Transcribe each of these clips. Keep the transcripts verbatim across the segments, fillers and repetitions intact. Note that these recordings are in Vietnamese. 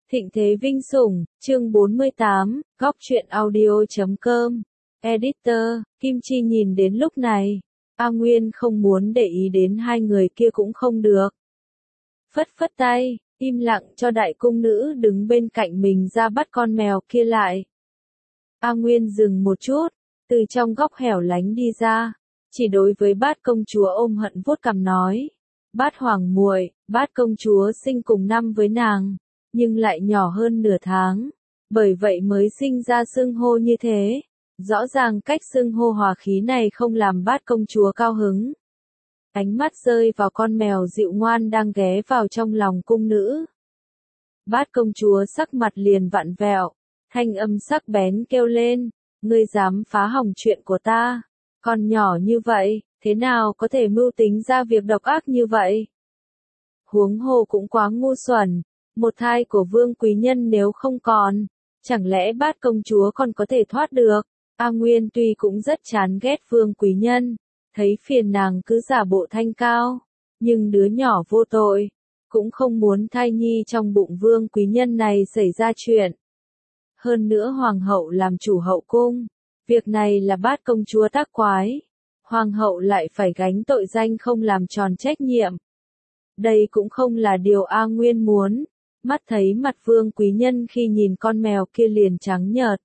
Thịnh thế vinh sủng, chương bốn mươi tám, góc truyện audio chấm com. Editor, Kim Chi nhìn đến lúc này, A Nguyên không muốn để ý đến hai người kia cũng không được. Phất phất tay, im lặng cho đại cung nữ đứng bên cạnh mình ra bắt con mèo kia lại. A Nguyên dừng một chút, từ trong góc hẻo lánh đi ra, chỉ đối với Bát công chúa ôm hận vuốt cằm nói: "Bát hoàng muội, Bát công chúa sinh cùng năm với nàng, nhưng lại nhỏ hơn nửa tháng, bởi vậy mới sinh ra xưng hô như thế. Rõ ràng cách xưng hô hòa khí này không làm Bát công chúa cao hứng." Ánh mắt rơi vào con mèo dịu ngoan đang ghé vào trong lòng cung nữ. Bát công chúa sắc mặt liền vặn vẹo, thanh âm sắc bén kêu lên: "Ngươi dám phá hỏng chuyện của ta? Con nhỏ như vậy, thế nào có thể mưu tính ra việc độc ác như vậy? Huống hồ cũng quá ngu xuẩn, một thai của Vương quý nhân nếu không còn, chẳng lẽ Bát công chúa còn có thể thoát được?" A Nguyên tuy cũng rất chán ghét Vương quý nhân, thấy phiền nàng cứ giả bộ thanh cao, nhưng đứa nhỏ vô tội, cũng không muốn thai nhi trong bụng Vương quý nhân này xảy ra chuyện. Hơn nữa hoàng hậu làm chủ hậu cung, việc này là Bát công chúa tác quái, hoàng hậu lại phải gánh tội danh không làm tròn trách nhiệm. Đây cũng không là điều A Nguyên muốn. Mắt thấy mặt Vương quý nhân khi nhìn con mèo kia liền trắng nhợt.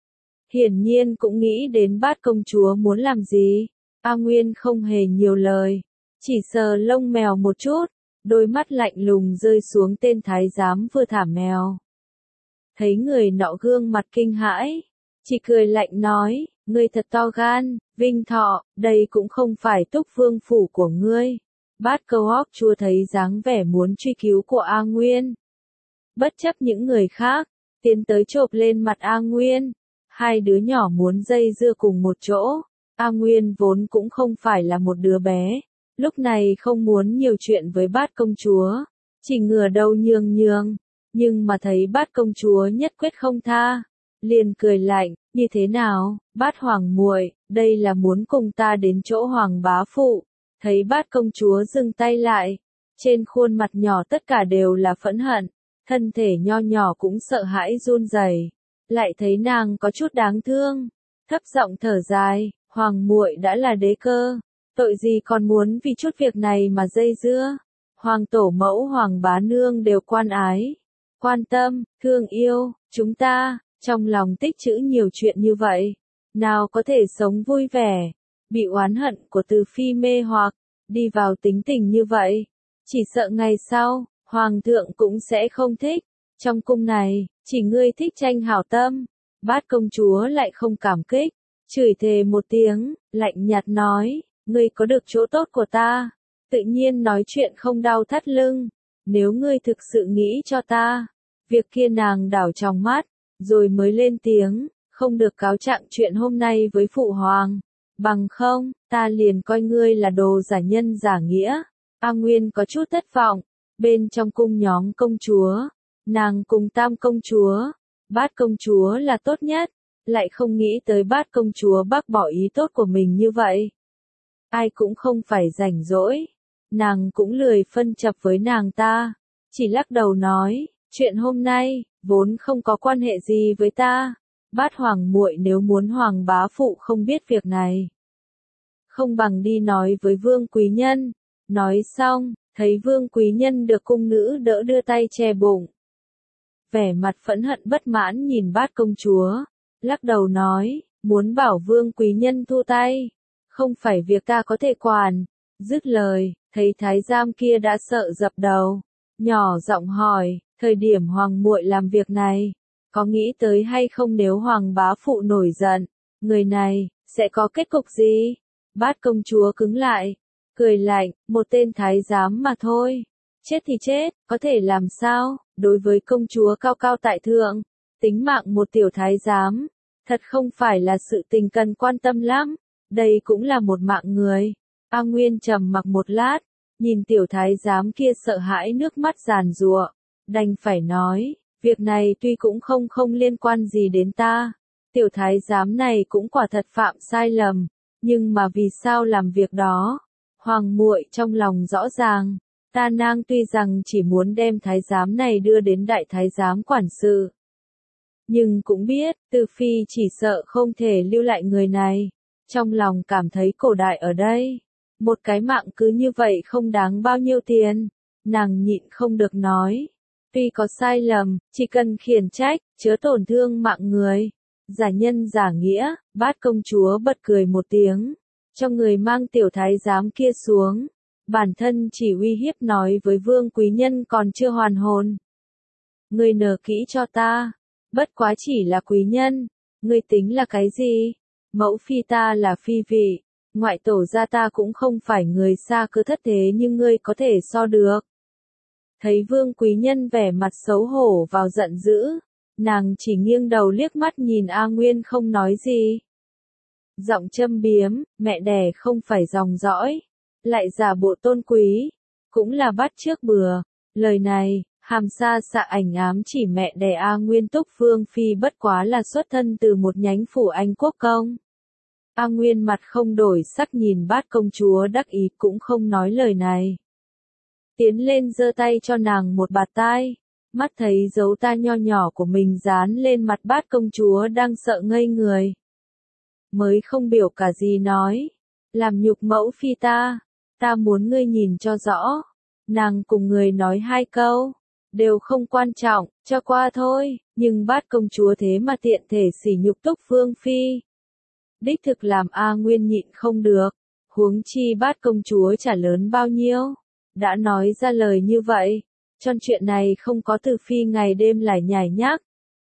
Hiển nhiên cũng nghĩ đến Bát công chúa muốn làm gì. A Nguyên không hề nhiều lời, chỉ sờ lông mèo một chút, đôi mắt lạnh lùng rơi xuống tên thái giám vừa thả mèo. Thấy người nọ gương mặt kinh hãi, chỉ cười lạnh nói: "Ngươi thật to gan, Vinh Thọ, đây cũng không phải Túc Vương phủ của ngươi." Bát câu hóc chua thấy dáng vẻ muốn truy cứu của A Nguyên, bất chấp những người khác, tiến tới chộp lên mặt A Nguyên. Hai đứa nhỏ muốn dây dưa cùng một chỗ. A Nguyên vốn cũng không phải là một đứa bé, lúc này không muốn nhiều chuyện với Bát công chúa, chỉ ngửa đầu nhường nhường, nhưng mà thấy Bát công chúa nhất quyết không tha, liền cười lạnh: "Như thế nào, Bát hoàng muội, đây là muốn cùng ta đến chỗ hoàng bá phụ?" Thấy Bát công chúa dừng tay lại, trên khuôn mặt nhỏ tất cả đều là phẫn hận, thân thể nho nhỏ cũng sợ hãi run rẩy, lại thấy nàng có chút đáng thương, thấp giọng thở dài: "Hoàng muội đã là đế cơ, tội gì còn muốn vì chút việc này mà dây dưa? Hoàng tổ mẫu hoàng bá nương đều quan ái, quan tâm, thương yêu chúng ta, trong lòng tích trữ nhiều chuyện như vậy, nào có thể sống vui vẻ, bị oán hận của Từ phi mê hoặc, đi vào tính tình như vậy, chỉ sợ ngày sau, hoàng thượng cũng sẽ không thích. Trong cung này, chỉ ngươi thích tranh hảo tâm." Bát công chúa lại không cảm kích, chửi thề một tiếng, lạnh nhạt nói: "Ngươi có được chỗ tốt của ta, tự nhiên nói chuyện không đau thắt lưng. Nếu ngươi thực sự nghĩ cho ta, việc kia." Nàng đảo trong mắt, rồi mới lên tiếng: "Không được cáo trạng chuyện hôm nay với phụ hoàng, bằng không, ta liền coi ngươi là đồ giả nhân giả nghĩa." A Nguyên có chút thất vọng, bên trong cung nhóm công chúa, nàng cùng Tam công chúa, Bát công chúa là tốt nhất, lại không nghĩ tới Bát công chúa bác bỏ ý tốt của mình như vậy. Ai cũng không phải rảnh rỗi, nàng cũng lười phân chập với nàng ta, chỉ lắc đầu nói: "Chuyện hôm nay, vốn không có quan hệ gì với ta. Bát hoàng muội nếu muốn hoàng bá phụ không biết việc này, không bằng đi nói với Vương quý nhân." Nói xong, thấy Vương quý nhân được cung nữ đỡ đưa tay che bụng, vẻ mặt phẫn hận bất mãn nhìn Bát công chúa, lắc đầu nói: "Muốn bảo Vương quý nhân thu tay, không phải việc ta có thể quản." Dứt lời, thấy thái giám kia đã sợ dập đầu, nhỏ giọng hỏi: "Thời điểm hoàng muội làm việc này, có nghĩ tới hay không nếu hoàng bá phụ nổi giận, người này sẽ có kết cục gì?" Bát công chúa cứng lại, cười lạnh: "Một tên thái giám mà thôi, chết thì chết, có thể làm sao? Đối với công chúa cao cao tại thượng, tính mạng một tiểu thái giám, thật không phải là sự tình cần quan tâm lắm, đây cũng là một mạng người." A Nguyên trầm mặc một lát, nhìn tiểu thái giám kia sợ hãi nước mắt giàn giụa, đành phải nói: "Việc này tuy cũng không không liên quan gì đến ta, tiểu thái giám này cũng quả thật phạm sai lầm, nhưng mà vì sao làm việc đó, hoàng muội trong lòng rõ ràng, Ta nang tuy rằng chỉ muốn đem thái giám này đưa đến đại thái giám quản sự. Nhưng cũng biết, Từ Phi chỉ sợ không thể lưu lại người này. Trong lòng cảm thấy cổ đại ở đây. Một cái mạng cứ như vậy không đáng bao nhiêu tiền. Nàng nhịn không được nói. Tuy có sai lầm, chỉ cần khiển trách, chớ tổn thương mạng người. Giả nhân giả nghĩa, Bát công chúa bật cười một tiếng. Cho người mang tiểu thái giám kia xuống. Bản thân chỉ uy hiếp nói với vương quý nhân còn chưa hoàn hồn. Ngươi nở kỹ cho ta. Bất quá chỉ là quý nhân. Ngươi tính là cái gì? Mẫu phi ta là phi vị. Ngoại tổ gia ta cũng không phải người xa cơ thất thế nhưng ngươi có thể so được. Thấy vương quý nhân vẻ mặt xấu hổ vào giận dữ. Nàng chỉ nghiêng đầu liếc mắt nhìn A Nguyên không nói gì. Giọng châm biếm, mẹ đẻ không phải dòng dõi. Lại giả bộ tôn quý. Cũng là bắt trước bừa. Lời này, hàm xa xạ ảnh ám chỉ mẹ đẻ A Nguyên Túc Vương Phi bất quá là xuất thân từ một nhánh phủ Anh quốc công. A Nguyên mặt không đổi sắc nhìn Bát công chúa đắc ý cũng không nói lời này. Tiến lên giơ tay cho nàng một bạt tai. Mắt thấy dấu ta nho nhỏ của mình dán lên mặt Bát công chúa đang sợ ngây người. Mới không biểu cả gì nói. Làm nhục mẫu phi ta. Ta muốn ngươi nhìn cho rõ. Nàng cùng người nói hai câu. Đều không quan trọng, cho qua thôi. Nhưng Bát công chúa thế mà tiện thể sỉ nhục Túc Vương Phi. Đích thực làm A Nguyên nhịn không được. Huống chi Bát công chúa chả lớn bao nhiêu. Đã nói ra lời như vậy. Trong chuyện này không có Từ Phi ngày đêm lải nhải nhác.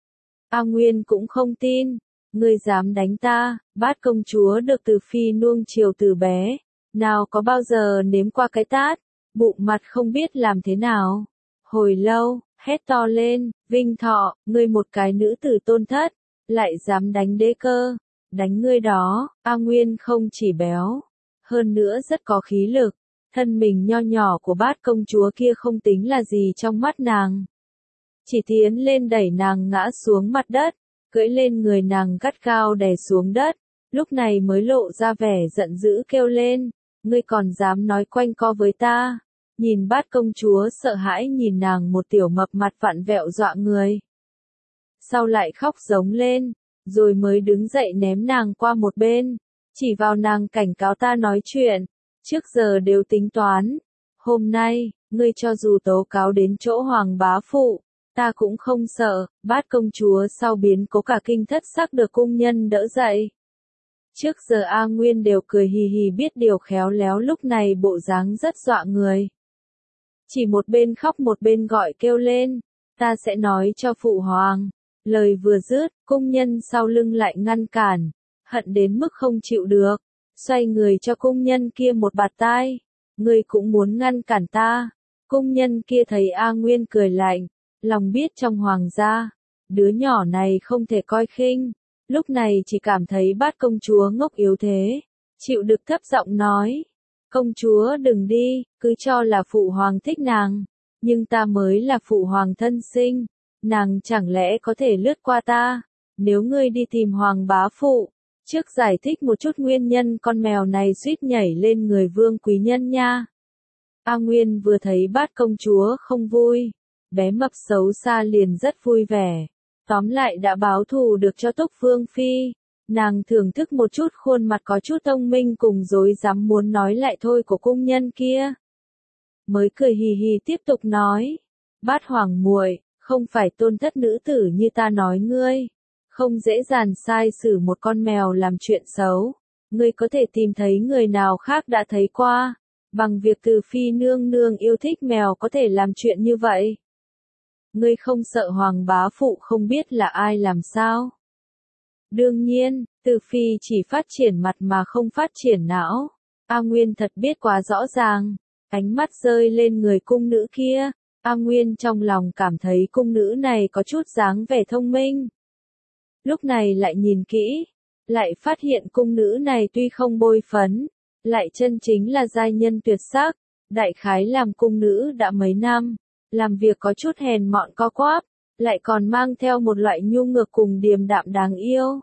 A Nguyên cũng không tin. Ngươi dám đánh ta, Bát công chúa được Từ Phi nuông chiều từ bé. Nào có bao giờ nếm qua cái tát. Bụng mặt không biết làm thế nào. Hồi lâu, hét to lên, Vinh Thọ, ngươi một cái nữ tử tôn thất. Lại dám đánh đế cơ. Đánh ngươi đó, A Nguyên không chỉ béo. Hơn nữa rất có khí lực. Thân mình nho nhỏ của Bát công chúa kia không tính là gì trong mắt nàng. Chỉ tiến lên đẩy nàng ngã xuống mặt đất. Cưỡi lên người nàng gắt gao đè xuống đất. Lúc này mới lộ ra vẻ giận dữ kêu lên. Ngươi còn dám nói quanh co với ta. Nhìn Bát công chúa sợ hãi nhìn nàng một tiểu mập mặt vặn vẹo dọa người. Sau lại khóc giống lên. Rồi mới đứng dậy ném nàng qua một bên. Chỉ vào nàng cảnh cáo ta nói chuyện. Trước giờ đều tính toán. Hôm nay, ngươi cho dù tố cáo đến chỗ hoàng bá phụ. Ta cũng không sợ. Bát công chúa sau biến cố cả kinh thất sắc được cung nhân đỡ dậy. Trước giờ A Nguyên đều cười hì hì biết điều khéo léo lúc này bộ dáng rất dọa người. Chỉ một bên khóc một bên gọi kêu lên. Ta sẽ nói cho phụ hoàng. Lời vừa dứt, cung nhân sau lưng lại ngăn cản. Hận đến mức không chịu được. Xoay người cho cung nhân kia một bạt tai. Ngươi cũng muốn ngăn cản ta. Cung nhân kia thấy A Nguyên cười lạnh. Lòng biết trong hoàng gia. Đứa nhỏ này không thể coi khinh. Lúc này chỉ cảm thấy Bát công chúa ngốc yếu thế. Chịu được thấp giọng nói. Công chúa đừng đi, cứ cho là phụ hoàng thích nàng. Nhưng ta mới là phụ hoàng thân sinh. Nàng chẳng lẽ có thể lướt qua ta. Nếu ngươi đi tìm hoàng bá phụ. Trước giải thích một chút nguyên nhân con mèo này suýt nhảy lên người vương quý nhân nha. A Nguyên vừa thấy Bát công chúa không vui. Bé mập xấu xa liền rất vui vẻ. Tóm lại đã báo thù được cho Túc Vương Phi. Nàng thưởng thức một chút khuôn mặt có chút thông minh cùng dối dám muốn nói lại thôi của cung nhân kia. Mới cười hì hì tiếp tục nói. Bát hoàng muội, không phải tôn thất nữ tử như ta nói ngươi. Không dễ dàng sai xử một con mèo làm chuyện xấu. Ngươi có thể tìm thấy người nào khác đã thấy qua. Bằng việc Từ Phi nương nương yêu thích mèo có thể làm chuyện như vậy. Ngươi không sợ hoàng bá phụ không biết là ai làm sao? Đương nhiên, Từ Phi chỉ phát triển mặt mà không phát triển não. A Nguyên thật biết quá rõ ràng. Ánh mắt rơi lên người cung nữ kia. A Nguyên trong lòng cảm thấy cung nữ này có chút dáng vẻ thông minh. Lúc này lại nhìn kỹ. Lại phát hiện cung nữ này tuy không bôi phấn. Lại chân chính là giai nhân tuyệt sắc. Đại khái làm cung nữ đã mấy năm. Làm việc có chút hèn mọn co quắp. Lại còn mang theo một loại nhu ngược cùng điềm đạm đáng yêu.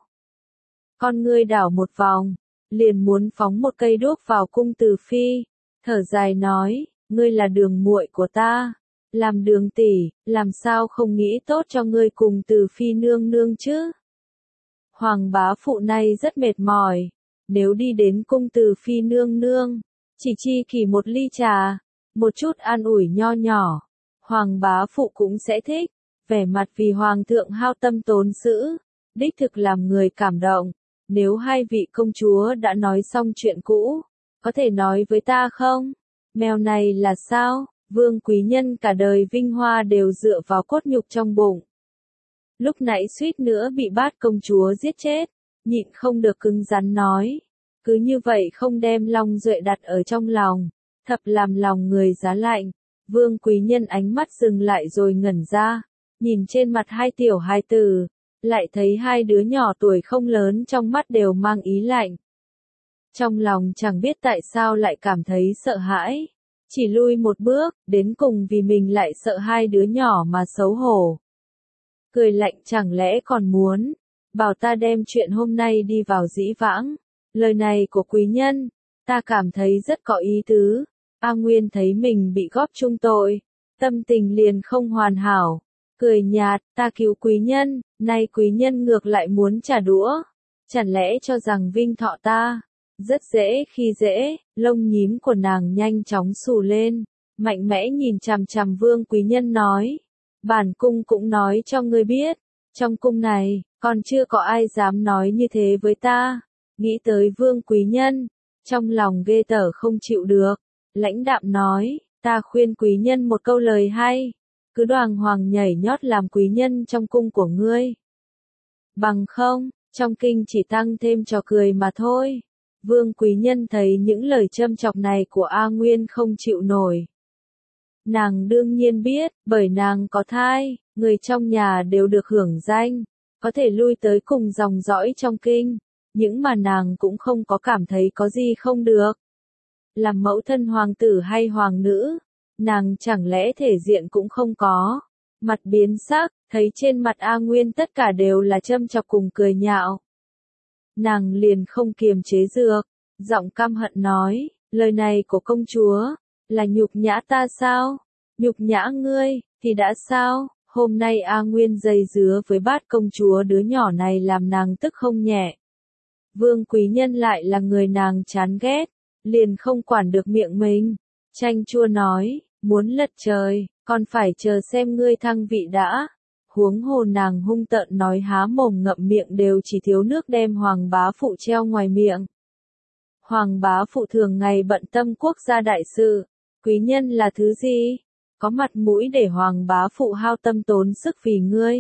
Con ngươi đảo một vòng. Liền muốn phóng một cây đuốc vào cung Từ Phi. Thở dài nói. ngươi là đường muội của ta, làm đường tỷ, làm sao không nghĩ tốt cho ngươi cùng Từ Phi nương nương chứ? Hoàng bá phụ này rất mệt mỏi, nếu đi đến cung Từ Phi nương nương, chỉ chi kỷ một ly trà, một chút an ủi nho nhỏ, Hoàng bá phụ cũng sẽ thích, vẻ mặt vì Hoàng thượng hao tâm tốn sức, đích thực làm người cảm động. Nếu hai vị công chúa đã nói xong chuyện cũ, có thể nói với ta không? Mèo này là sao? Vương quý nhân cả đời vinh hoa đều dựa vào cốt nhục trong bụng. Lúc nãy suýt nữa bị Bát công chúa giết chết, nhịn không được cứng rắn nói. Cứ như vậy không đem Long Duệ đặt ở trong lòng, thập làm lòng người giá lạnh. Vương quý nhân ánh mắt dừng lại rồi ngẩn ra, nhìn trên mặt hai tiểu hài tử, lại thấy hai đứa nhỏ tuổi không lớn trong mắt đều mang ý lạnh. Trong lòng chẳng biết tại sao lại cảm thấy sợ hãi, chỉ lui một bước, đến cùng vì mình lại sợ hai đứa nhỏ mà xấu hổ. Cười lạnh chẳng lẽ còn muốn, bảo ta đem chuyện hôm nay đi vào dĩ vãng, lời này của quý nhân, ta cảm thấy rất có ý tứ. A Nguyên thấy mình bị góp chung tội, tâm tình liền không hoàn hảo, cười nhạt, ta cứu quý nhân, nay quý nhân ngược lại muốn trả đũa, chẳng lẽ cho rằng vinh thọ ta, rất dễ khi dễ, lông nhím của nàng nhanh chóng xù lên, mạnh mẽ nhìn chằm chằm Vương quý nhân nói, bản cung cũng nói cho ngươi biết, trong cung này, còn chưa có ai dám nói như thế với ta, nghĩ tới Vương quý nhân, trong lòng ghê tởm không chịu được. Lãnh đạm nói, ta khuyên quý nhân một câu lời hay, cứ đoàng hoàng nhảy nhót làm quý nhân trong cung của ngươi. Bằng không, trong kinh chỉ tăng thêm trò cười mà thôi. Vương quý nhân thấy những lời châm chọc này của A Nguyên không chịu nổi. Nàng đương nhiên biết, bởi nàng có thai, người trong nhà đều được hưởng danh, có thể lui tới cùng dòng dõi trong kinh, những mà nàng cũng không có cảm thấy có gì không được. Làm mẫu thân hoàng tử hay hoàng nữ, nàng chẳng lẽ thể diện cũng không có. Mặt biến sắc, thấy trên mặt A Nguyên tất cả đều là châm chọc cùng cười nhạo. Nàng liền không kiềm chế được, giọng căm hận nói, lời này của công chúa, là nhục nhã ta sao? Nhục nhã ngươi, thì đã sao? Hôm nay A Nguyên dây dứa với Bát công chúa đứa nhỏ này làm nàng tức không nhẹ. Vương quý nhân lại là người nàng chán ghét, liền không quản được miệng mình, chanh chua nói, muốn lật trời, còn phải chờ xem ngươi thăng vị đã. Huống hồ nàng hung tợn nói há mồm ngậm miệng đều chỉ thiếu nước đem Hoàng bá phụ treo ngoài miệng. Hoàng bá phụ thường ngày bận tâm quốc gia đại sự, quý nhân là thứ gì? Có mặt mũi để Hoàng bá phụ hao tâm tốn sức vì ngươi.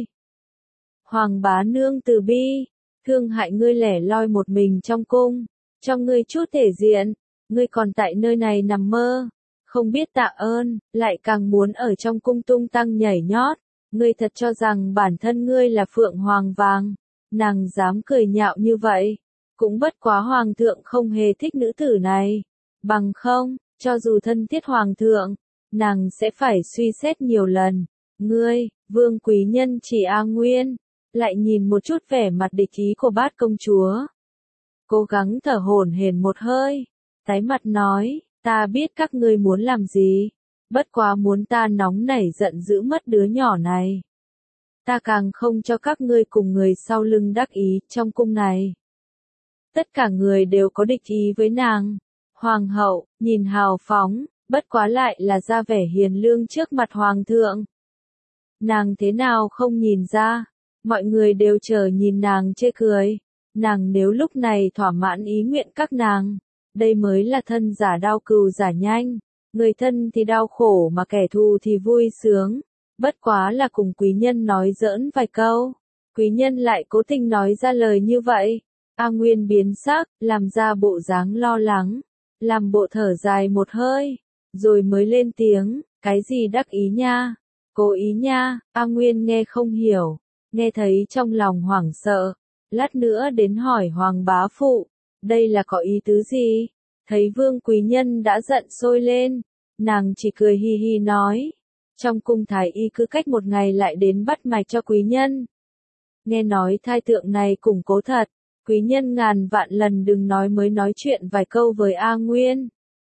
Hoàng bá nương từ bi, thương hại ngươi lẻ loi một mình trong cung, cho ngươi chút thể diện. Ngươi còn tại nơi này nằm mơ, không biết tạ ơn, lại càng muốn ở trong cung tung tăng nhảy nhót, ngươi thật cho rằng bản thân ngươi là phượng hoàng vàng, nàng dám cười nhạo như vậy, cũng bất quá hoàng thượng không hề thích nữ tử này, bằng không, cho dù thân thiết hoàng thượng, nàng sẽ phải suy xét nhiều lần, ngươi, Vương quý nhân chỉ A Nguyên, lại nhìn một chút vẻ mặt địch ý của Bát công chúa, cố gắng thở hổn hển một hơi. Tái mặt nói, ta biết các ngươi muốn làm gì, bất quá muốn ta nóng nảy giận dữ mất đứa nhỏ này. Ta càng không cho các ngươi cùng người sau lưng đắc ý trong cung này. Tất cả người đều có địch ý với nàng. Hoàng hậu, nhìn hào phóng, bất quá lại là ra vẻ hiền lương trước mặt hoàng thượng. Nàng thế nào không nhìn ra, mọi người đều chờ nhìn nàng chê cười. Nàng nếu lúc này thỏa mãn ý nguyện các nàng, đây mới là thân giả đau cừu giả nhanh, người thân thì đau khổ mà kẻ thù thì vui sướng, bất quá là cùng quý nhân nói giỡn vài câu, quý nhân lại cố tình nói ra lời như vậy, A Nguyên biến sắc, làm ra bộ dáng lo lắng, làm bộ thở dài một hơi, rồi mới lên tiếng, cái gì đắc ý nha, cố ý nha, A Nguyên nghe không hiểu, nghe thấy trong lòng hoảng sợ, lát nữa đến hỏi Hoàng bá phụ. Đây là có ý tứ gì? Thấy Vương quý nhân đã giận sôi lên, nàng chỉ cười hi hi nói, trong cung thái y cứ cách một ngày lại đến bắt mạch cho quý nhân. Nghe nói thai tượng này củng cố thật, quý nhân ngàn vạn lần đừng nói mới nói chuyện vài câu với A Nguyên.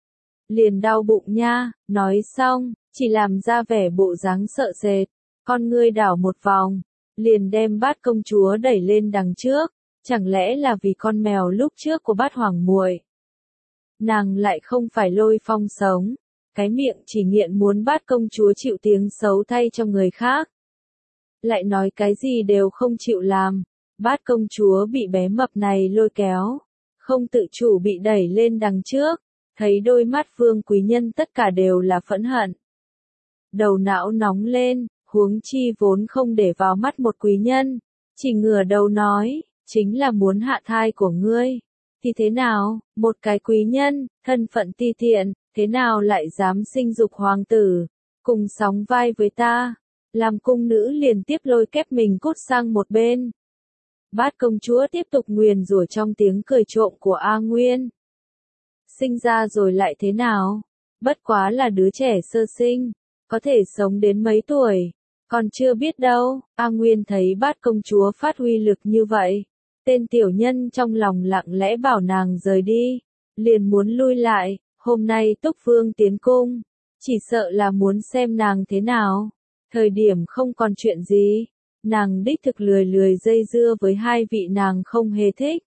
liền đau bụng nha, nói xong, chỉ làm ra vẻ bộ dáng sợ sệt, con ngươi đảo một vòng, liền đem bát công chúa đẩy lên đằng trước, chẳng lẽ là vì con mèo lúc trước của bát hoàng muội. Nàng lại không phải Lôi Phong sống, cái miệng chỉ nghiện muốn bát công chúa chịu tiếng xấu thay cho người khác. Lại nói cái gì đều không chịu làm, bát công chúa bị bé mập này lôi kéo, không tự chủ bị đẩy lên đằng trước, thấy đôi mắt Vương quý nhân tất cả đều là phẫn hận. Đầu não nóng lên, huống chi vốn không để vào mắt một quý nhân, chỉ ngửa đầu nói, chính là muốn hạ thai của ngươi. Thì thế nào, một cái quý nhân, thân phận ti tiện, thế nào lại dám sinh dục hoàng tử, cùng sóng vai với ta. Làm cung nữ liền tiếp lôi kép mình cút sang một bên. Bát công chúa tiếp tục nguyền rủa trong tiếng cười trộm của A Nguyên. Sinh ra rồi lại thế nào? Bất quá là đứa trẻ sơ sinh, có thể sống đến mấy tuổi, còn chưa biết đâu. A Nguyên thấy bát công chúa phát huy lực như vậy, tên tiểu nhân trong lòng lặng lẽ bảo nàng rời đi, liền muốn lui lại. Hôm nay Túc Vương tiến cung, chỉ sợ là muốn xem nàng thế nào. Thời điểm không còn chuyện gì, nàng đích thực lười lười dây dưa với hai vị nàng không hề thích.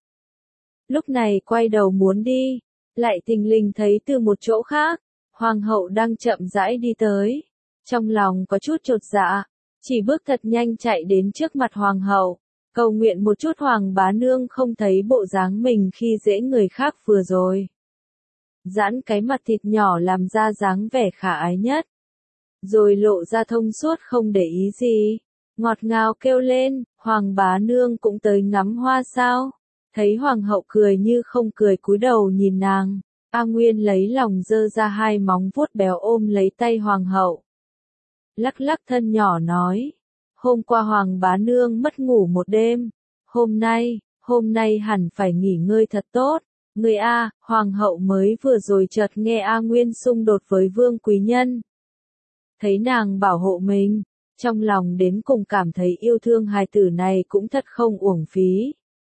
Lúc này quay đầu muốn đi, lại thình lình thấy từ một chỗ khác, hoàng hậu đang chậm rãi đi tới. Trong lòng có chút chột dạ, chỉ bước thật nhanh chạy đến trước mặt hoàng hậu, cầu nguyện một chút hoàng bá nương không thấy bộ dáng mình khi dễ người khác vừa rồi. Giãn cái mặt thịt nhỏ làm ra dáng vẻ khả ái nhất, rồi lộ ra thông suốt không để ý gì, ngọt ngào kêu lên, hoàng bá nương cũng tới ngắm hoa sao. Thấy hoàng hậu cười như không cười cúi đầu nhìn nàng, A Nguyên lấy lòng giơ ra hai móng vuốt béo ôm lấy tay hoàng hậu. Lắc lắc thân nhỏ nói, hôm qua hoàng bá nương mất ngủ một đêm, hôm nay, hôm nay hẳn phải nghỉ ngơi thật tốt. Người A, hoàng hậu mới vừa rồi chợt nghe A Nguyên xung đột với vương quý nhân. Thấy nàng bảo hộ mình, trong lòng đến cùng cảm thấy yêu thương hài tử này cũng thật không uổng phí.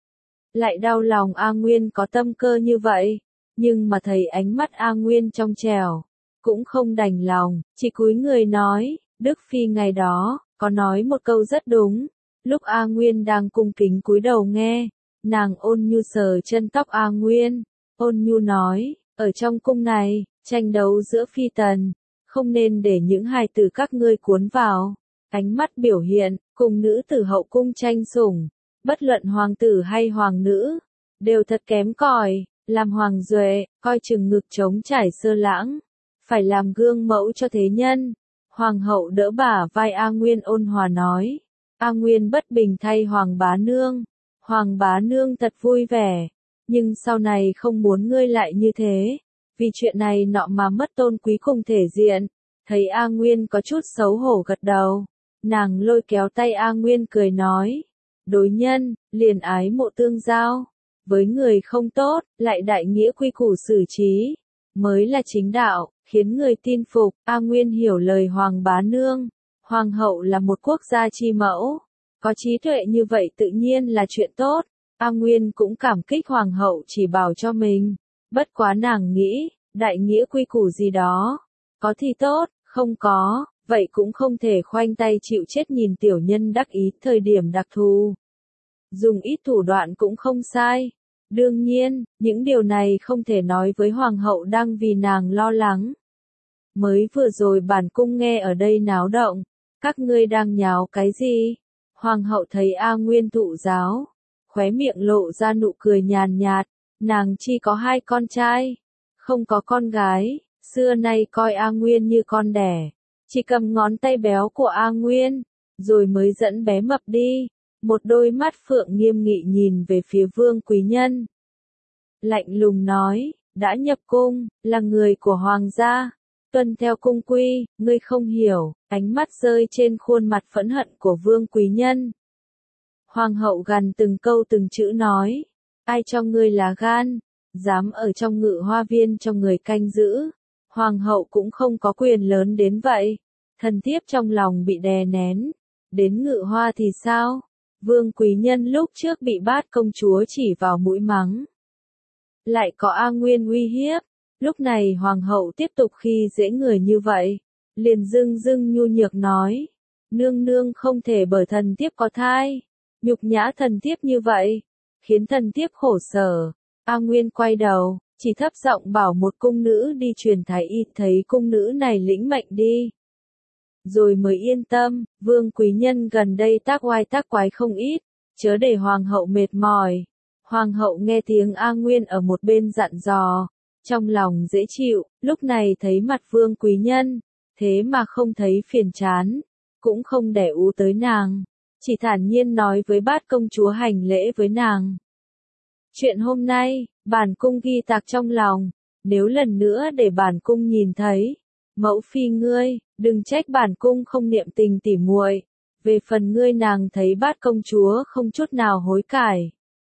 Lại đau lòng A Nguyên có tâm cơ như vậy, nhưng mà thấy ánh mắt A Nguyên trong trẻo, cũng không đành lòng, chỉ cúi người nói, Đức Phi ngày đó, có nói một câu rất đúng. Lúc A Nguyên đang cung kính cúi đầu nghe, nàng ôn nhu sờ chân tóc A Nguyên, ôn nhu nói, ở trong cung này, tranh đấu giữa phi tần, không nên để những hài tử các ngươi cuốn vào. Ánh mắt biểu hiện, cùng nữ tử hậu cung tranh sủng, bất luận hoàng tử hay hoàng nữ, đều thật kém cỏi, làm hoàng duệ, coi chừng ngực trống trải sơ lãng, phải làm gương mẫu cho thế nhân. Hoàng hậu đỡ bả vai A Nguyên ôn hòa nói, A Nguyên bất bình thay hoàng bá nương, hoàng bá nương thật vui vẻ, nhưng sau này không muốn ngươi lại như thế, vì chuyện này nọ mà mất tôn quý cùng thể diện. Thấy A Nguyên có chút xấu hổ gật đầu, nàng lôi kéo tay A Nguyên cười nói, đối nhân, liền ái mộ tương giao, với người không tốt, lại đại nghĩa quy củ xử trí, mới là chính đạo, khiến người tin phục. A Nguyên hiểu lời hoàng bá nương, hoàng hậu là một quốc gia chi mẫu, có trí tuệ như vậy tự nhiên là chuyện tốt. A Nguyên cũng cảm kích hoàng hậu chỉ bảo cho mình, bất quá nàng nghĩ, đại nghĩa quy củ gì đó, có thì tốt, không có, vậy cũng không thể khoanh tay chịu chết nhìn tiểu nhân đắc ý thời điểm đặc thù. Dùng ít thủ đoạn cũng không sai. Đương nhiên, những điều này không thể nói với hoàng hậu đang vì nàng lo lắng. Mới vừa rồi bản cung nghe ở đây náo động, các ngươi đang nháo cái gì? Hoàng hậu thấy A Nguyên thụ giáo, khóe miệng lộ ra nụ cười nhàn nhạt, nàng chỉ có hai con trai, không có con gái, xưa nay coi A Nguyên như con đẻ, chỉ cầm ngón tay béo của A Nguyên, rồi mới dẫn bé mập đi. Một đôi mắt phượng nghiêm nghị nhìn về phía vương quý nhân. Lạnh lùng nói, đã nhập cung, là người của hoàng gia, tuân theo cung quy, ngươi không hiểu. Ánh mắt rơi trên khuôn mặt phẫn hận của vương quý nhân. Hoàng hậu gằn từng câu từng chữ nói, ai cho ngươi lá gan, dám ở trong ngự hoa viên cho người canh giữ. Hoàng hậu cũng không có quyền lớn đến vậy, thần thiếp trong lòng bị đè nén. Đến ngự hoa thì sao? Vương quý nhân lúc trước bị bát công chúa chỉ vào mũi mắng. Lại có A Nguyên uy hiếp, Lúc này hoàng hậu tiếp tục khi dễ người như vậy, liền dưng dưng nhu nhược nói, nương nương không thể bởi thần thiếp có thai, nhục nhã thần thiếp như vậy, khiến thần thiếp khổ sở. A Nguyên quay đầu, chỉ thấp giọng bảo một cung nữ đi truyền thái y, thấy cung nữ này lĩnh mệnh đi. Rồi mới yên tâm, Vương quý nhân gần đây tác oai tác quái không ít, chớ để hoàng hậu mệt mỏi. Hoàng hậu nghe tiếng A Nguyên ở một bên dặn dò, trong lòng dễ chịu, lúc này thấy mặt Vương quý nhân, thế mà không thấy phiền chán, cũng không đẻ ú tới nàng, chỉ thản nhiên nói với Bát công chúa hành lễ với nàng. Chuyện hôm nay, bản cung ghi tạc trong lòng, nếu lần nữa để bản cung nhìn thấy, mẫu phi ngươi, đừng trách bản cung không niệm tình tỉ muội. Về phần ngươi, nàng thấy Bát công chúa không chút nào hối cải,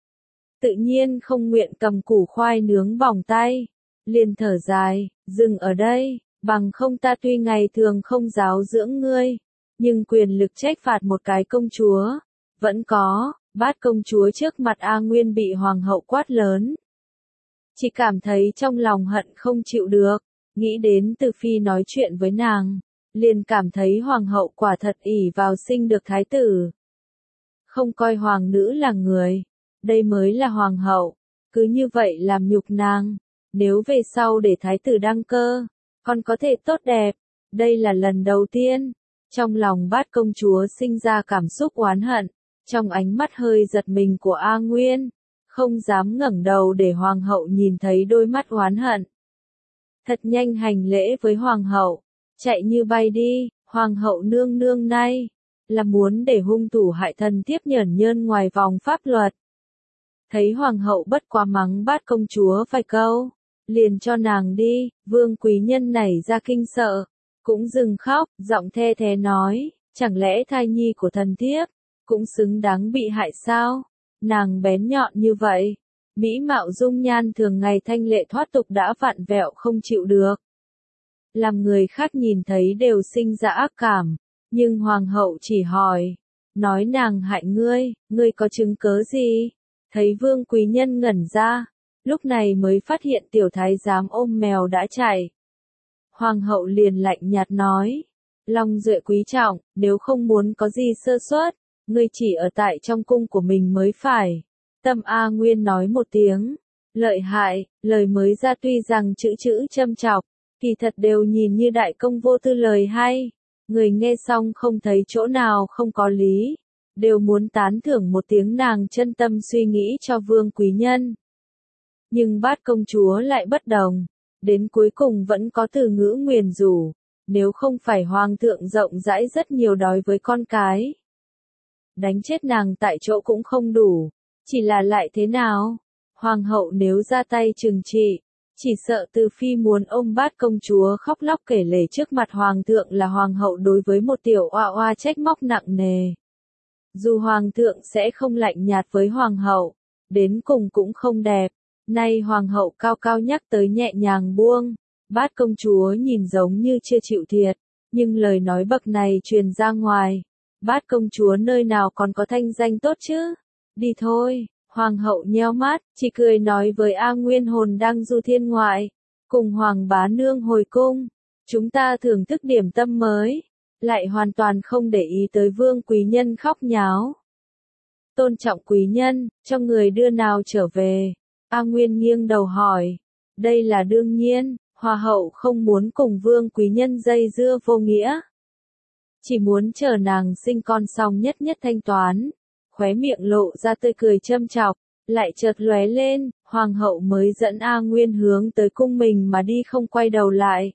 tự nhiên không nguyện cầm củ khoai nướng vòng tay, liền thở dài, dừng ở đây, bằng không ta tuy ngày thường không giáo dưỡng ngươi, nhưng quyền lực trách phạt một cái công chúa, vẫn có. Bát công chúa trước mặt A Nguyên bị hoàng hậu quát lớn, chỉ cảm thấy trong lòng hận không chịu được, nghĩ đến Từ Phi nói chuyện với nàng, liền cảm thấy hoàng hậu quả thật ỷ vào sinh được thái tử, không coi hoàng nữ là người, đây mới là hoàng hậu, cứ như vậy làm nhục nàng, nếu về sau để thái tử đăng cơ, còn có thể tốt đẹp, đây là lần đầu tiên. Trong lòng Bát công chúa sinh ra cảm xúc oán hận, trong ánh mắt hơi giật mình của A Nguyên, không dám ngẩng đầu để hoàng hậu nhìn thấy đôi mắt oán hận. Thật nhanh hành lễ với hoàng hậu, chạy như bay đi, hoàng hậu nương nương này, là muốn để hung thủ hại thần thiếp nhởn nhơn ngoài vòng pháp luật. Thấy hoàng hậu bất quá mắng Bát công chúa vài câu, liền cho nàng đi, Vương quý nhân nảy ra kinh sợ, cũng dừng khóc, giọng the thế nói, chẳng lẽ thai nhi của thần thiếp cũng xứng đáng bị hại sao? Nàng bén nhọn như vậy, mỹ mạo dung nhan thường ngày thanh lệ thoát tục đã vặn vẹo không chịu được, làm người khác nhìn thấy đều sinh ra ác cảm, nhưng hoàng hậu chỉ hỏi, nói nàng hại ngươi, ngươi có chứng cớ gì? Thấy Vương quý nhân ngẩn ra, lúc này mới phát hiện tiểu thái giám ôm mèo đã chạy. Hoàng hậu liền lạnh nhạt nói, long duệ quý trọng, nếu không muốn có gì sơ suất, ngươi chỉ ở tại trong cung của mình mới phải. Tâm A Nguyên nói một tiếng, lợi hại, lời mới ra tuy rằng chữ chữ châm chọc, kỳ thật đều nhìn như đại công vô tư lời hay. Người nghe xong không thấy chỗ nào không có lý, đều muốn tán thưởng một tiếng nàng chân tâm suy nghĩ cho Vương quý nhân. Nhưng Bát công chúa lại bất đồng, đến cuối cùng vẫn có từ ngữ nguyền rủa, nếu không phải hoàng thượng rộng rãi rất nhiều đối với con cái, đánh chết nàng tại chỗ cũng không đủ, chỉ là lại thế nào? Hoàng hậu nếu ra tay trừng trị, chỉ sợ Từ Phi muốn ôm Bát công chúa khóc lóc kể lể trước mặt hoàng thượng là hoàng hậu đối với một tiểu oa oa trách móc nặng nề. Dù hoàng thượng sẽ không lạnh nhạt với hoàng hậu, đến cùng cũng không đẹp. Nay hoàng hậu cao cao nhắc tới nhẹ nhàng buông, Bát công chúa nhìn giống như chưa chịu thiệt, nhưng lời nói bậc này truyền ra ngoài, Bát công chúa nơi nào còn có thanh danh tốt chứ? Đi thôi. Hoàng hậu nheo mắt, chỉ cười nói với A Nguyên hồn đang du thiên ngoại, cùng hoàng bá nương hồi cung, chúng ta thưởng thức điểm tâm mới, lại hoàn toàn không để ý tới Vương quý nhân khóc nháo. Tôn trọng quý nhân, cho người đưa nào trở về? A Nguyên nghiêng đầu hỏi, đây là đương nhiên, Hoa hậu không muốn cùng Vương quý nhân dây dưa vô nghĩa, chỉ muốn chờ nàng sinh con xong nhất nhất thanh toán. Khóe miệng lộ ra tươi cười châm chọc, lại chợt lóe lên, hoàng hậu mới dẫn A Nguyên hướng tới cung mình mà đi không quay đầu lại.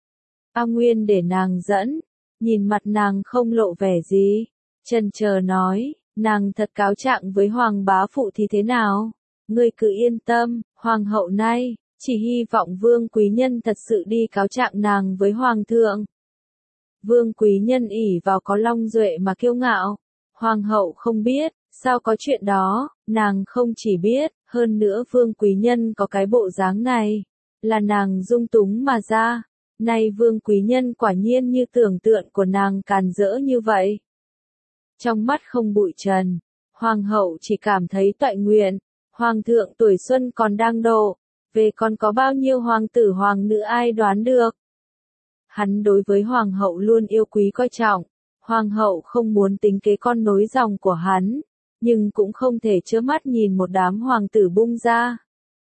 A Nguyên để nàng dẫn, nhìn mặt nàng không lộ vẻ gì, chần chờ nói, nàng thật cáo trạng với hoàng bá phụ thì thế nào? Ngươi cứ yên tâm, hoàng hậu này, chỉ hy vọng Vương quý nhân thật sự đi cáo trạng nàng với hoàng thượng. Vương quý nhân ỷ vào có long duệ mà kiêu ngạo. Hoàng hậu không biết, sao có chuyện đó, nàng không chỉ biết, hơn nữa Vương quý nhân có cái bộ dáng này, là nàng dung túng mà ra. Nay Vương quý nhân quả nhiên như tưởng tượng của nàng càn rỡ như vậy. Trong mắt không bụi trần, hoàng hậu chỉ cảm thấy toại nguyện, hoàng thượng tuổi xuân còn đang độ, Về còn có bao nhiêu hoàng tử hoàng nữ ai đoán được. Hắn đối với hoàng hậu luôn yêu quý coi trọng, hoàng hậu không muốn tính kế con nối dòng của hắn, nhưng cũng không thể trơ mắt nhìn một đám hoàng tử bung ra.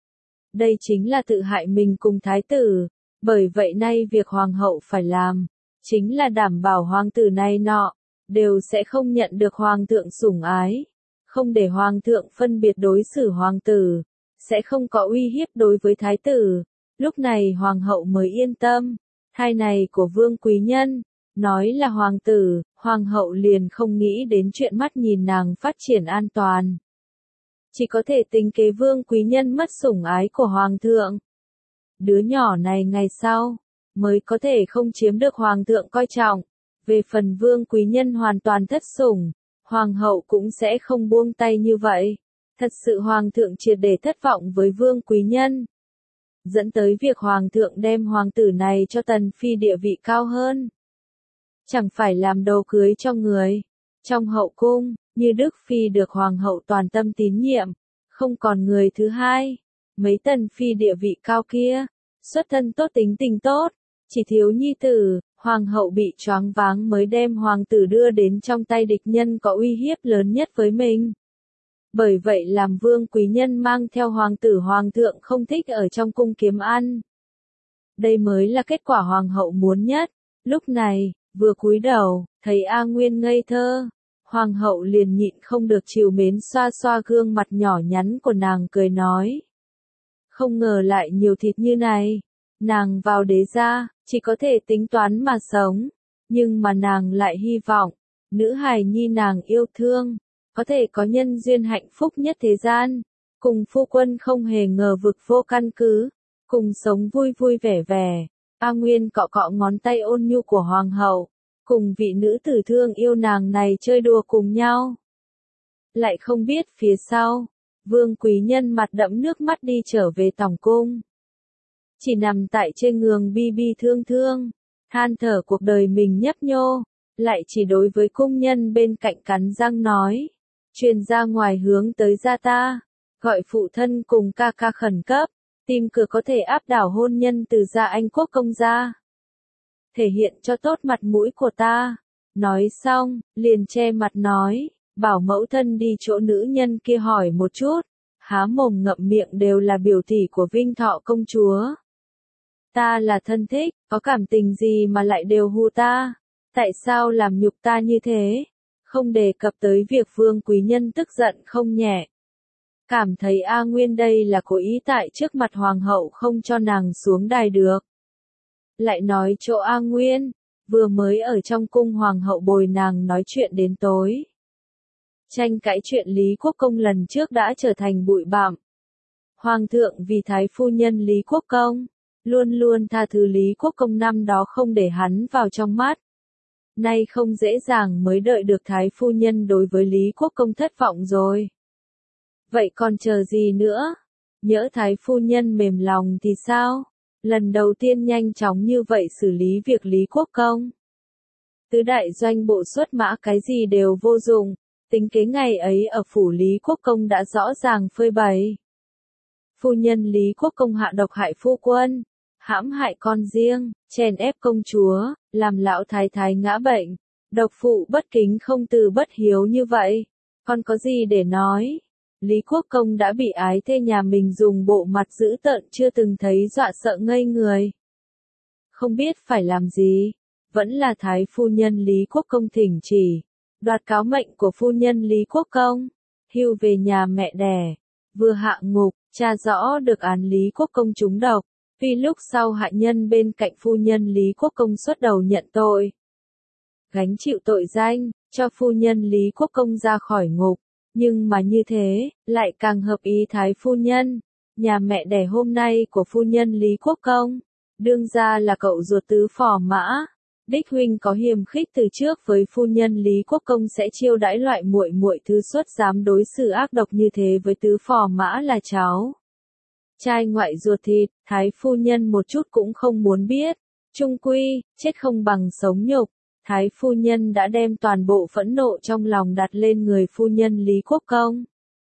Đây chính là tự hại mình cùng thái tử, bởi vậy nay việc hoàng hậu phải làm, chính là đảm bảo hoàng tử này nọ, đều sẽ không nhận được hoàng thượng sủng ái, không để hoàng thượng phân biệt đối xử hoàng tử, sẽ không có uy hiếp đối với thái tử, lúc này hoàng hậu mới yên tâm. Thai này của vương quý nhân, nói là hoàng tử, hoàng hậu liền không nghĩ đến chuyện mắt nhìn nàng phát triển an toàn. Chỉ có thể tính kế vương quý nhân mất sủng ái của hoàng thượng. Đứa nhỏ này ngày sau, mới có thể không chiếm được hoàng thượng coi trọng. Về phần vương quý nhân hoàn toàn thất sủng, hoàng hậu cũng sẽ không buông tay như vậy. Thật sự hoàng thượng triệt để thất vọng với vương quý nhân. Dẫn tới việc hoàng thượng đem hoàng tử này cho tần phi địa vị cao hơn. Chẳng phải làm đồ cưới cho người. Trong hậu cung, như Đức Phi được hoàng hậu toàn tâm tín nhiệm, không còn người thứ hai. Mấy tần phi địa vị cao kia, xuất thân tốt tính tình tốt, chỉ thiếu nhi tử, hoàng hậu bị choáng váng mới đem hoàng tử đưa đến trong tay địch nhân có uy hiếp lớn nhất với mình. Bởi vậy làm vương quý nhân mang theo hoàng tử hoàng thượng không thích ở trong cung kiếm ăn. Đây mới là kết quả hoàng hậu muốn nhất. Lúc này, vừa cúi đầu, thấy A Nguyên ngây thơ, hoàng hậu liền nhịn không được trìu mến xoa xoa gương mặt nhỏ nhắn của nàng cười nói. Không ngờ lại nhiều thịt như này, nàng vào đế gia, chỉ có thể tính toán mà sống, nhưng mà nàng lại hy vọng, nữ hài nhi nàng yêu thương, có thể có nhân duyên hạnh phúc nhất thế gian, cùng phu quân không hề ngờ vực vô căn cứ, cùng sống vui vui vẻ vẻ. A Nguyên cọ cọ ngón tay ôn nhu của hoàng hậu, cùng vị nữ tử thương yêu nàng này chơi đùa cùng nhau. Lại không biết phía sau, vương quý nhân mặt đẫm nước mắt đi trở về tòng cung. Chỉ nằm tại trên giường bi bi thương thương, than thở cuộc đời mình nhấp nhô, lại chỉ đối với cung nhân bên cạnh cắn răng nói. Truyền ra ngoài hướng tới gia ta, gọi phụ thân cùng ca ca khẩn cấp, tìm cửa có thể áp đảo hôn nhân từ gia Anh quốc công gia. Thể hiện cho tốt mặt mũi của ta. Nói xong, liền che mặt nói, bảo mẫu thân đi chỗ nữ nhân kia hỏi một chút, há mồm ngậm miệng đều là biểu tỷ của Vinh Thọ công chúa. Ta là thân thích, có cảm tình gì mà lại đều hù ta, tại sao làm nhục ta như thế? Không đề cập tới việc vương quý nhân tức giận không nhẹ. Cảm thấy A Nguyên đây là cố ý tại trước mặt hoàng hậu không cho nàng xuống đài được. Lại nói chỗ A Nguyên, vừa mới ở trong cung hoàng hậu bồi nàng nói chuyện đến tối. Tranh cãi chuyện Lý Quốc Công lần trước đã trở thành bụi bặm. Hoàng thượng vì thái phu nhân Lý Quốc Công, luôn luôn tha thứ Lý Quốc Công năm đó không để hắn vào trong mắt. Nay không dễ dàng mới đợi được thái phu nhân đối với Lý Quốc Công thất vọng rồi. Vậy còn chờ gì nữa? Nhỡ thái phu nhân mềm lòng thì sao? Lần đầu tiên nhanh chóng như vậy xử lý việc Lý Quốc Công. Tứ đại doanh bộ xuất mã cái gì đều vô dụng, tính kế ngày ấy ở phủ Lý Quốc Công đã rõ ràng phơi bày. Phu nhân Lý Quốc Công hạ độc hại phu quân, hãm hại con riêng, chèn ép công chúa, làm lão thái thái ngã bệnh, độc phụ bất kính không từ bất hiếu như vậy, còn có gì để nói? Lý Quốc Công đã bị ái thê nhà mình dùng bộ mặt dữ tợn chưa từng thấy dọa sợ ngây người. Không biết phải làm gì, vẫn là thái phu nhân Lý Quốc Công thỉnh chỉ, đoạt cáo mệnh của phu nhân Lý Quốc Công, hưu về nhà mẹ đẻ, vừa hạ ngục, tra rõ được án Lý Quốc Công trúng độc, vì lúc sau hạ nhân bên cạnh phu nhân Lý Quốc Công xuất đầu nhận tội. Gánh chịu tội danh, cho phu nhân Lý Quốc Công ra khỏi ngục. Nhưng mà như thế, lại càng hợp ý thái phu nhân, nhà mẹ đẻ hôm nay của phu nhân Lý Quốc Công, đương ra là cậu ruột tứ phò mã, đích huynh có hiềm khích từ trước với phu nhân Lý Quốc Công sẽ chiêu đãi loại muội muội thứ xuất dám đối xử ác độc như thế với tứ phò mã là cháu. Trai ngoại ruột thịt, thái phu nhân một chút cũng không muốn biết, chung quy, chết không bằng sống nhục. Thái phu nhân đã đem toàn bộ phẫn nộ trong lòng đặt lên người phu nhân Lý Quốc Công.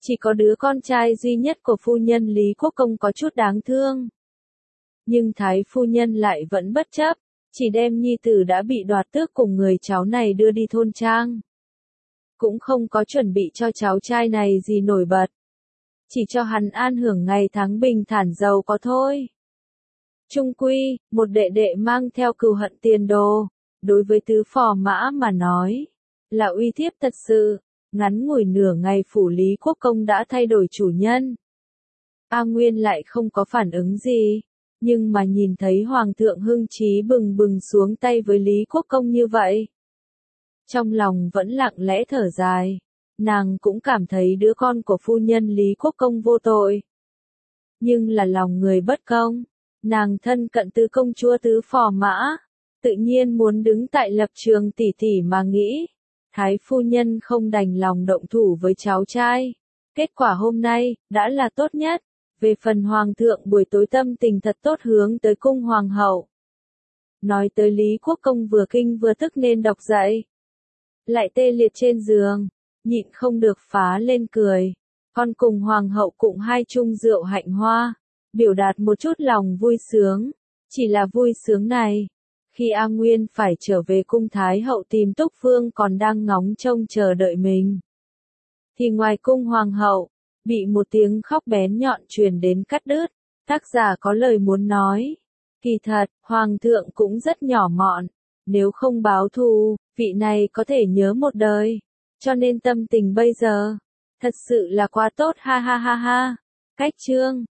Chỉ có đứa con trai duy nhất của phu nhân Lý Quốc Công có chút đáng thương. Nhưng Thái phu nhân lại vẫn bất chấp, chỉ đem nhi tử đã bị đoạt tước cùng người cháu này đưa đi thôn trang. Cũng không có chuẩn bị cho cháu trai này gì nổi bật. Chỉ cho hắn an hưởng ngày tháng bình thản giàu có thôi. Trung quy, một đệ đệ mang theo cừu hận tiền đồ, đối với tứ phò mã mà nói, là uy hiếp thật sự. Ngắn ngủi nửa ngày phủ Lý Quốc Công đã thay đổi chủ nhân. A Nguyên lại không có phản ứng gì, nhưng mà nhìn thấy Hoàng thượng hưng trí bừng bừng xuống tay với Lý Quốc Công như vậy. Trong lòng vẫn lặng lẽ thở dài, nàng cũng cảm thấy đứa con của phu nhân Lý Quốc Công vô tội. Nhưng là lòng người bất công, nàng thân cận tứ công chúa tứ phò mã, tự nhiên muốn đứng tại lập trường tỉ tỉ mà nghĩ. Thái phu nhân không đành lòng động thủ với cháu trai. Kết quả hôm nay, đã là tốt nhất. Về phần hoàng thượng buổi tối tâm tình thật tốt hướng tới cung hoàng hậu. Nói tới Lý Quốc Công vừa kinh vừa tức nên đọc dậy. Lại tê liệt trên giường, nhịn không được phá lên cười. Con cùng hoàng hậu cũng hai chung rượu hạnh hoa, biểu đạt một chút lòng vui sướng. Chỉ là vui sướng này. Khi A Nguyên phải trở về cung Thái hậu tìm Túc Vương còn đang ngóng trông chờ đợi mình. Thì ngoài cung hoàng hậu, bị một tiếng khóc bén nhọn truyền đến cắt đứt, tác giả có lời muốn nói. Kỳ thật, hoàng thượng cũng rất nhỏ mọn, nếu không báo thù, vị này có thể nhớ một đời. Cho nên tâm tình bây giờ, thật sự là quá tốt ha ha ha ha. Cách chương